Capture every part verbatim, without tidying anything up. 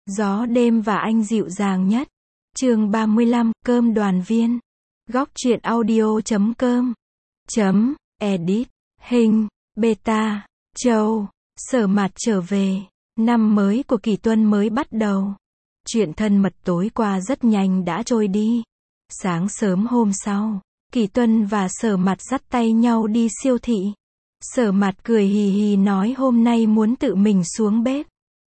Gió đêm và anh dịu dàng nhất. Chương ba mươi lăm, cơm đoàn viên. Góc truyện audio chấm com. Chấm, edit. Hình, beta, châu. Sở Mạt trở về. Năm mới của Kỷ Tuân mới bắt đầu. Chuyện thân mật tối qua rất nhanh đã trôi đi. Sáng sớm hôm sau, Kỷ Tuân và Sở Mạt dắt tay nhau đi siêu thị. Sở Mạt cười hì hì nói hôm nay muốn tự mình xuống bếp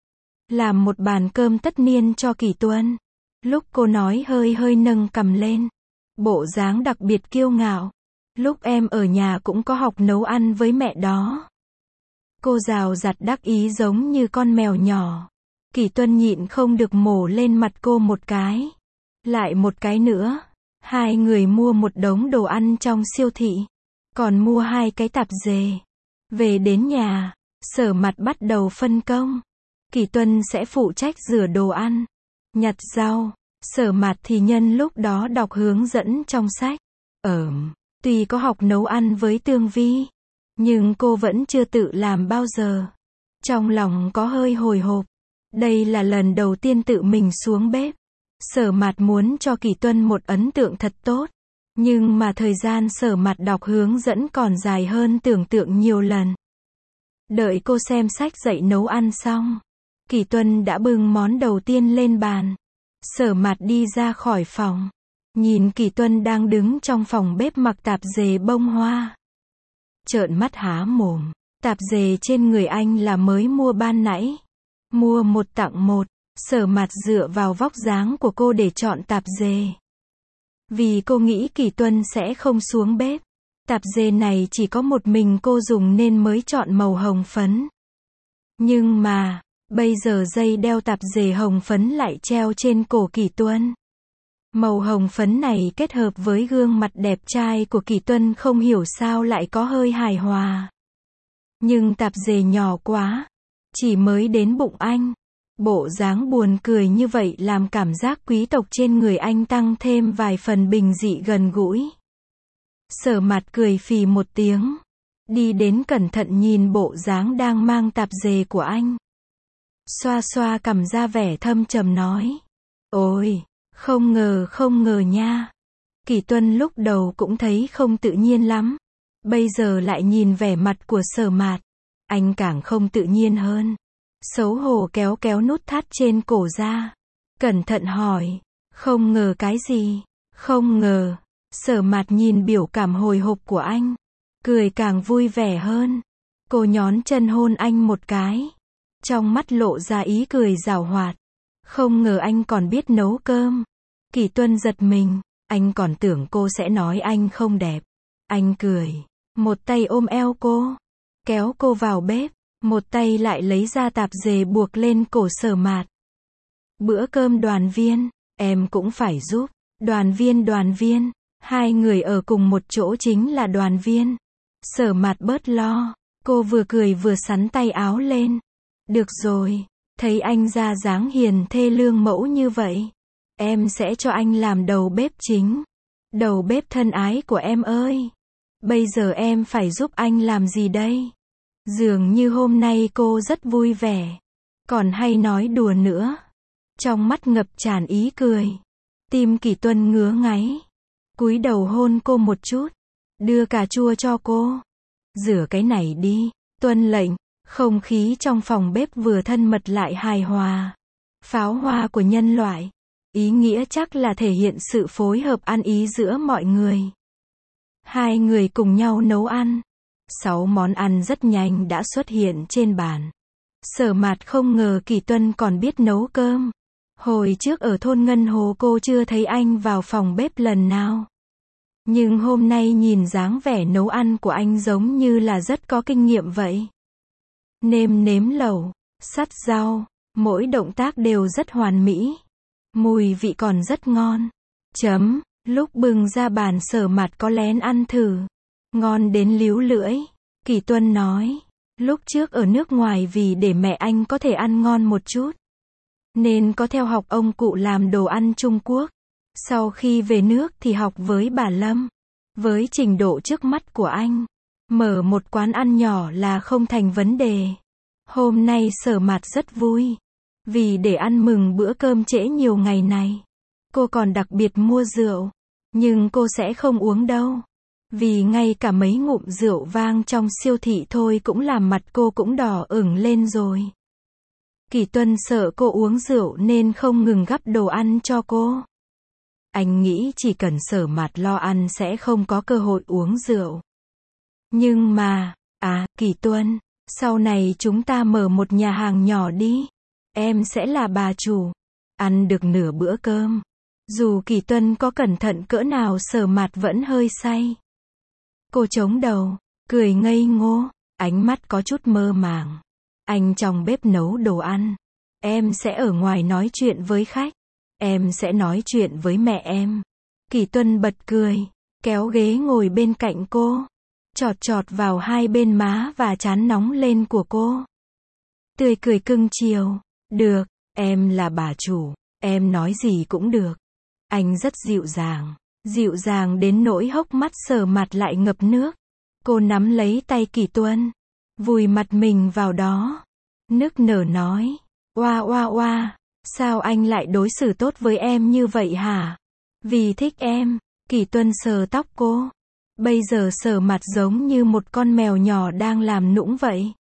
làm một bàn cơm tất niên cho Kỷ Tuân. Lúc cô nói hơi hơi nâng cằm lên, bộ dáng đặc biệt kiêu ngạo. Lúc em ở nhà cũng có học nấu ăn với mẹ đó. Cô rào rạt đắc ý giống như con mèo nhỏ. Kỷ Tuân nhịn không được mổ lên mặt cô một cái. Lại một cái nữa. Hai người mua một đống đồ ăn trong siêu thị. Còn mua hai cái tạp dề. Về đến nhà, Sở Mạt bắt đầu phân công. Kỷ Tuân sẽ phụ trách rửa đồ ăn, nhặt rau. Sở Mạt thì nhân lúc đó đọc hướng dẫn trong sách. Ờm, tuy có học nấu ăn với Tương Vi, nhưng cô vẫn chưa tự làm bao giờ. Trong lòng có hơi hồi hộp. Đây là lần đầu tiên tự mình xuống bếp. Sở Mạt muốn cho Kỷ Tuân một ấn tượng thật tốt. Nhưng mà thời gian Sở Mạt đọc hướng dẫn còn dài hơn tưởng tượng nhiều lần. Đợi cô xem sách dạy nấu ăn xong, Kỷ Tuân đã bưng món đầu tiên lên bàn. Sở Mạt đi ra khỏi phòng, nhìn Kỷ Tuân đang đứng trong phòng bếp mặc tạp dề bông hoa. Trợn mắt há mồm, tạp dề trên người anh là mới mua ban nãy. Mua một tặng một. Sở Mạt dựa vào vóc dáng của cô để chọn tạp dề. Vì cô nghĩ Kỷ Tuân sẽ không xuống bếp. Tạp dề này chỉ có một mình cô dùng nên mới chọn màu hồng phấn. Nhưng mà, bây giờ dây đeo tạp dề hồng phấn lại treo trên cổ Kỷ Tuân. Màu hồng phấn này kết hợp với gương mặt đẹp trai của Kỷ Tuân không hiểu sao lại có hơi hài hòa. Nhưng tạp dề nhỏ quá. Chỉ mới đến bụng anh. Bộ dáng buồn cười như vậy làm cảm giác quý tộc trên người anh tăng thêm vài phần bình dị gần gũi. Sở Mạt cười phì một tiếng. Đi đến cẩn thận nhìn bộ dáng đang mang tạp dề của anh. Xoa xoa cằm ra vẻ thâm trầm nói. Ôi, không ngờ không ngờ nha. Kỷ Tuân lúc đầu cũng thấy không tự nhiên lắm. Bây giờ lại nhìn vẻ mặt của Sở Mạt. Anh càng không tự nhiên hơn. Xấu hổ kéo kéo nút thắt trên cổ ra. Cẩn thận hỏi. Không ngờ cái gì? Không ngờ. Sở Mạt nhìn biểu cảm hồi hộp của anh. Cười càng vui vẻ hơn. Cô nhón chân hôn anh một cái. Trong mắt lộ ra ý cười giảo hoạt. Không ngờ anh còn biết nấu cơm. Kỷ Tuân giật mình. Anh còn tưởng cô sẽ nói anh không đẹp. Anh cười. Một tay ôm eo cô. Kéo cô vào bếp. Một tay lại lấy ra tạp dề buộc lên cổ Sở Mạt. Bữa cơm đoàn viên, em cũng phải giúp. Đoàn viên đoàn viên, hai người ở cùng một chỗ chính là đoàn viên. Sở Mạt bớt lo, cô vừa cười vừa xắn tay áo lên. Được rồi, thấy anh ra dáng hiền thê lương mẫu như vậy. Em sẽ cho anh làm đầu bếp chính. Đầu bếp thân ái của em ơi. Bây giờ em phải giúp anh làm gì đây? Dường như hôm nay cô rất vui vẻ. Còn hay nói đùa nữa. Trong mắt ngập tràn ý cười. Tim Kỷ Tuân ngứa ngáy. Cúi đầu hôn cô một chút. Đưa cà chua cho cô. Rửa cái này đi. Tuân lệnh. Không khí trong phòng bếp vừa thân mật lại hài hòa. Pháo hoa của nhân loại. Ý nghĩa chắc là thể hiện sự phối hợp ăn ý giữa mọi người. Hai người cùng nhau nấu ăn. Sáu món ăn rất nhanh đã xuất hiện trên bàn. Sở Mạt không ngờ Kỷ Tuân còn biết nấu cơm. Hồi trước ở thôn Ngân Hồ cô chưa thấy anh vào phòng bếp lần nào. Nhưng hôm nay nhìn dáng vẻ nấu ăn của anh giống như là rất có kinh nghiệm vậy. Nêm nếm lẩu, sắt rau, mỗi động tác đều rất hoàn mỹ. Mùi vị còn rất ngon. Chấm, lúc bưng ra bàn Sở Mạt có lén ăn thử. Ngon đến líu lưỡi. Kỷ Tuân nói. Lúc trước ở nước ngoài vì để mẹ anh có thể ăn ngon một chút. Nên có theo học ông cụ làm đồ ăn Trung Quốc. Sau khi về nước thì học với bà Lâm. Với trình độ trước mắt của anh. Mở một quán ăn nhỏ là không thành vấn đề. Hôm nay Sở Mạt rất vui. Vì để ăn mừng bữa cơm trễ nhiều ngày này, cô còn đặc biệt mua rượu. Nhưng cô sẽ không uống đâu. Vì ngay cả mấy ngụm rượu vang trong siêu thị thôi cũng làm mặt cô cũng đỏ ửng lên rồi. Kỷ Tuân sợ cô uống rượu nên không ngừng gắp đồ ăn cho cô. Anh nghĩ chỉ cần Sở Mạt lo ăn sẽ không có cơ hội uống rượu. Nhưng mà, à, Kỷ Tuân, sau này chúng ta mở một nhà hàng nhỏ đi. Em sẽ là bà chủ. Ăn được nửa bữa cơm. Dù Kỷ Tuân có cẩn thận cỡ nào Sở Mạt vẫn hơi say. Cô chống đầu, cười ngây ngô, ánh mắt có chút mơ màng. Anh trong bếp nấu đồ ăn. Em sẽ ở ngoài nói chuyện với khách. Em sẽ nói chuyện với mẹ em. Kỷ Tuân bật cười, kéo ghế ngồi bên cạnh cô. Chọt chọt vào hai bên má và trán nóng lên của cô. Tươi cười cưng chiều. Được, em là bà chủ. Em nói gì cũng được. Anh rất dịu dàng. Dịu dàng đến nỗi hốc mắt Sở Mạt lại ngập nước. Cô nắm lấy tay Kỷ Tuân. Vùi mặt mình vào đó. Nức nở nói. Oa oa oa. Sao anh lại đối xử tốt với em như vậy hả? Vì thích em. Kỷ Tuân sờ tóc cô. Bây giờ Sở Mạt giống như một con mèo nhỏ đang làm nũng vậy.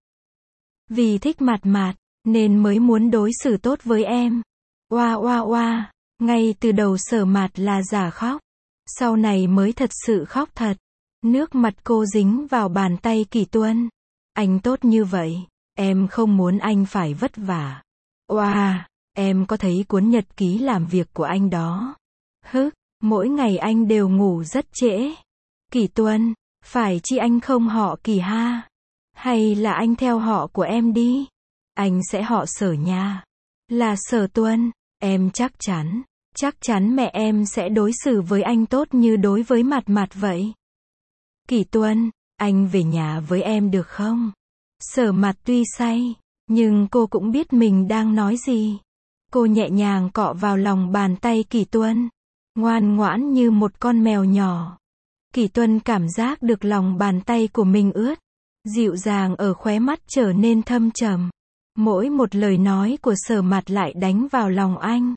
Vì thích Mạt Mạt, nên mới muốn đối xử tốt với em. Oa oa oa. Ngay từ đầu Sở Mạt là giả khóc. Sau này mới thật sự khóc thật. Nước mặt cô dính vào bàn tay Kỷ Tuân. Anh tốt như vậy. Em không muốn anh phải vất vả. Oa, em có thấy cuốn nhật ký làm việc của anh đó? Hức, mỗi ngày anh đều ngủ rất trễ. Kỷ Tuân, phải chi anh không họ Kỷ ha? Hay là anh theo họ của em đi? Anh sẽ họ Sở nha. Là Sở Tuân, em chắc chắn. Chắc chắn mẹ em sẽ đối xử với anh tốt như đối với Mạt Mạt vậy. Kỷ Tuân, anh về nhà với em được không? Sở Mạt tuy say, nhưng cô cũng biết mình đang nói gì. Cô nhẹ nhàng cọ vào lòng bàn tay Kỷ Tuân. Ngoan ngoãn như một con mèo nhỏ. Kỷ Tuân cảm giác được lòng bàn tay của mình ướt. Dịu dàng ở khóe mắt trở nên thâm trầm. Mỗi một lời nói của Sở Mạt lại đánh vào lòng anh.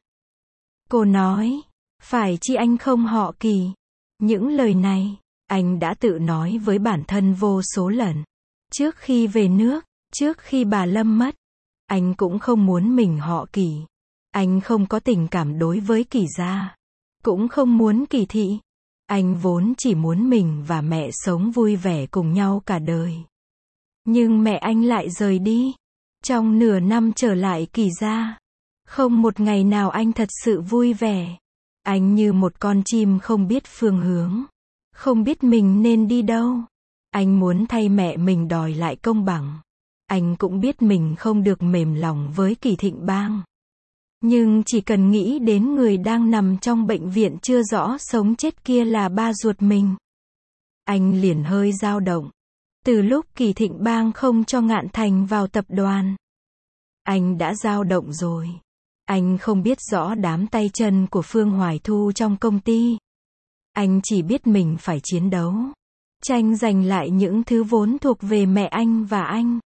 Cô nói, phải chi anh không họ Kỷ. Những lời này, anh đã tự nói với bản thân vô số lần. Trước khi về nước, trước khi bà Lâm mất, anh cũng không muốn mình họ Kỷ. Anh không có tình cảm đối với Kỷ gia. Cũng không muốn Kỷ thị. Anh vốn chỉ muốn mình và mẹ sống vui vẻ cùng nhau cả đời. Nhưng mẹ anh lại rời đi. Trong nửa năm trở lại Kỷ gia, không một ngày nào anh thật sự vui vẻ. Anh như một con chim không biết phương hướng. Không biết mình nên đi đâu. Anh muốn thay mẹ mình đòi lại công bằng. Anh cũng biết mình không được mềm lòng với Kỷ Thịnh Bang. Nhưng chỉ cần nghĩ đến người đang nằm trong bệnh viện chưa rõ sống chết kia là ba ruột mình, anh liền hơi dao động. Từ lúc Kỷ Thịnh Bang không cho Ngạn Thành vào tập đoàn, anh đã dao động rồi. Anh không biết rõ đám tay chân của Phương Hoài Thu trong công ty. Anh chỉ biết mình phải chiến đấu, tranh giành lại những thứ vốn thuộc về mẹ anh và anh.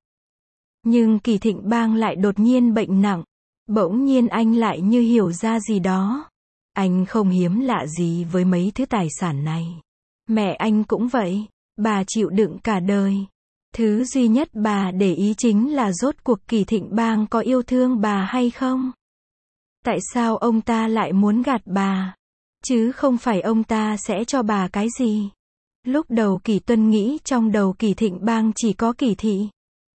Nhưng Kỷ Thịnh Bang lại đột nhiên bệnh nặng. Bỗng nhiên anh lại như hiểu ra gì đó. Anh không hiếm lạ gì với mấy thứ tài sản này. Mẹ anh cũng vậy. Bà chịu đựng cả đời. Thứ duy nhất bà để ý chính là rốt cuộc Kỷ Thịnh Bang có yêu thương bà hay không. Tại sao ông ta lại muốn gạt bà? Chứ không phải ông ta sẽ cho bà cái gì. Lúc đầu Kỷ Tuân nghĩ trong đầu Kỷ Thịnh Bang chỉ có Kỷ thị.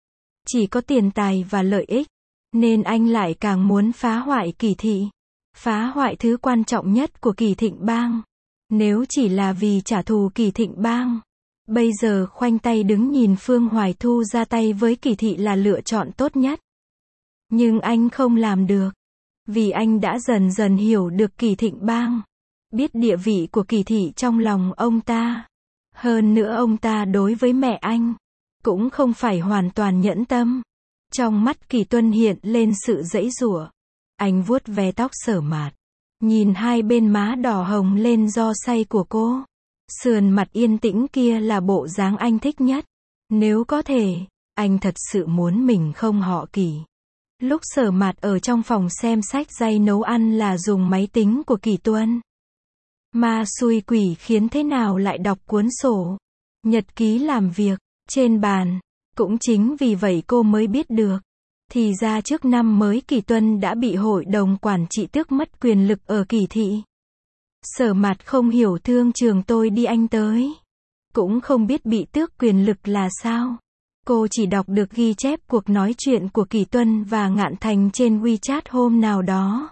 Chỉ có tiền tài và lợi ích. Nên anh lại càng muốn phá hoại Kỷ thị. Phá hoại thứ quan trọng nhất của Kỷ Thịnh Bang. Nếu chỉ là vì trả thù Kỷ Thịnh Bang, bây giờ khoanh tay đứng nhìn Phương Hoài Thu ra tay với Kỷ thị là lựa chọn tốt nhất. Nhưng anh không làm được. Vì anh đã dần dần hiểu được Kỷ Thịnh Bang. Biết địa vị của Kỷ thị trong lòng ông ta. Hơn nữa ông ta đối với mẹ anh cũng không phải hoàn toàn nhẫn tâm. Trong mắt Kỷ Tuân hiện lên sự giãy giụa. Anh vuốt ve tóc Sở Mạt. Nhìn hai bên má đỏ hồng lên do say của cô. Sườn mặt yên tĩnh kia là bộ dáng anh thích nhất. Nếu có thể, anh thật sự muốn mình không họ Kỷ. Lúc Sở Mạt ở trong phòng xem sách giấy nấu ăn là dùng máy tính của Kỷ Tuân. Ma xui quỷ khiến thế nào lại đọc cuốn sổ nhật ký làm việc trên bàn. Cũng chính vì vậy cô mới biết được. Thì ra trước năm mới Kỷ Tuân đã bị hội đồng quản trị tước mất quyền lực ở Kỷ thị. Sở Mạt không hiểu thương trường tôi đi anh tới. Cũng không biết bị tước quyền lực là sao. Cô chỉ đọc được ghi chép cuộc nói chuyện của Kỷ Tuân và Ngạn Thành trên WeChat hôm nào đó.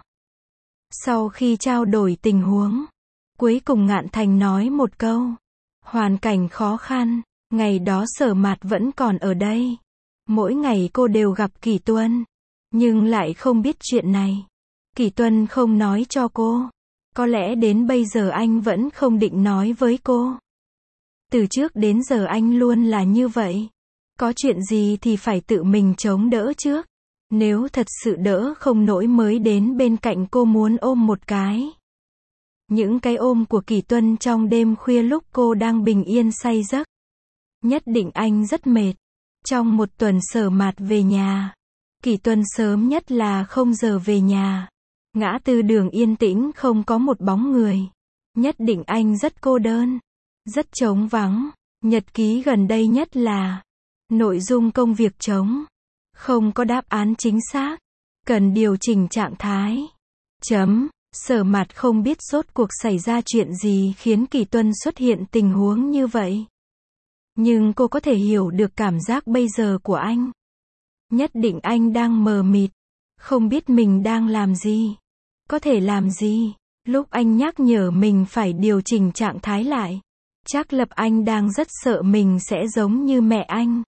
Sau khi trao đổi tình huống, cuối cùng Ngạn Thành nói một câu. Hoàn cảnh khó khăn, ngày đó Sở Mạt vẫn còn ở đây. Mỗi ngày cô đều gặp Kỷ Tuân, nhưng lại không biết chuyện này. Kỷ Tuân không nói cho cô. Có lẽ đến bây giờ anh vẫn không định nói với cô. Từ trước đến giờ anh luôn là như vậy. Có chuyện gì thì phải tự mình chống đỡ trước. Nếu thật sự đỡ không nổi mới đến bên cạnh cô muốn ôm một cái. Những cái ôm của Kỷ Tuân trong đêm khuya lúc cô đang bình yên say giấc. Nhất định anh rất mệt. Trong một tuần Sở Mạt về nhà. Kỷ Tuân sớm nhất là không giờ về nhà. Ngã tư đường yên tĩnh không có một bóng người. Nhất định anh rất cô đơn. Rất trống vắng. Nhật ký gần đây nhất là nội dung công việc trống. Không có đáp án chính xác. Cần điều chỉnh trạng thái. Chấm. Sở Mạt không biết rốt cuộc xảy ra chuyện gì khiến Kỷ Tuân xuất hiện tình huống như vậy. Nhưng cô có thể hiểu được cảm giác bây giờ của anh. Nhất định anh đang mờ mịt. Không biết mình đang làm gì. Có thể làm gì. Lúc anh nhắc nhở mình phải điều chỉnh trạng thái lại. Chắc Lập anh đang rất sợ mình sẽ giống như mẹ anh.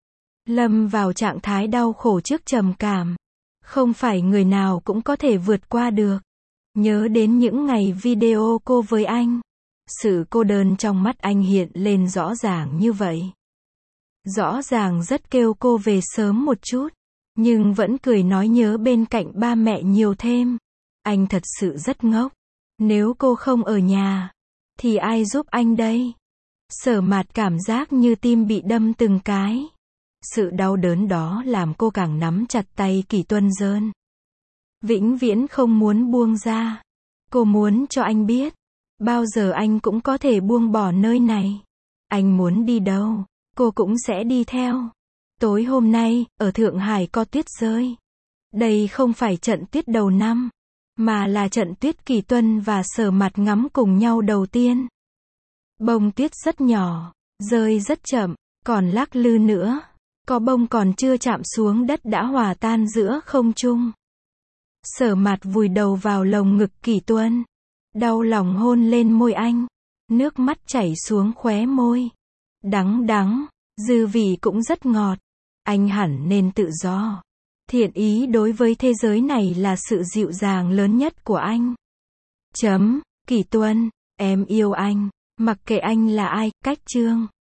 Lâm vào trạng thái đau khổ trước trầm cảm. Không phải người nào cũng có thể vượt qua được. Nhớ đến những ngày video cô với anh. Sự cô đơn trong mắt anh hiện lên rõ ràng như vậy. Rõ ràng rất kêu cô về sớm một chút. Nhưng vẫn cười nói nhớ bên cạnh ba mẹ nhiều thêm. Anh thật sự rất ngốc. Nếu cô không ở nhà, thì ai giúp anh đây? Sở Mạt cảm giác như tim bị đâm từng cái. Sự đau đớn đó làm cô càng nắm chặt tay Kỷ Tuân rơn. Vĩnh viễn không muốn buông ra. Cô muốn cho anh biết. Bao giờ anh cũng có thể buông bỏ nơi này. Anh muốn đi đâu, cô cũng sẽ đi theo. Tối hôm nay, ở Thượng Hải có tuyết rơi. Đây không phải trận tuyết đầu năm, mà là trận tuyết Kỷ Tuân và Sở Mạt ngắm cùng nhau đầu tiên. Bông tuyết rất nhỏ, rơi rất chậm, còn lắc lư nữa. Có bông còn chưa chạm xuống đất đã hòa tan giữa không trung. Sở Mạt vùi đầu vào lồng ngực Kỷ Tuân. Đau lòng hôn lên môi anh. Nước mắt chảy xuống khóe môi. Đắng đắng, dư vị cũng rất ngọt. Anh hẳn nên tự do. Thiện ý đối với thế giới này là sự dịu dàng lớn nhất của anh. Chấm. Kỷ Tuân, em yêu anh. Mặc kệ anh là ai, cách chương.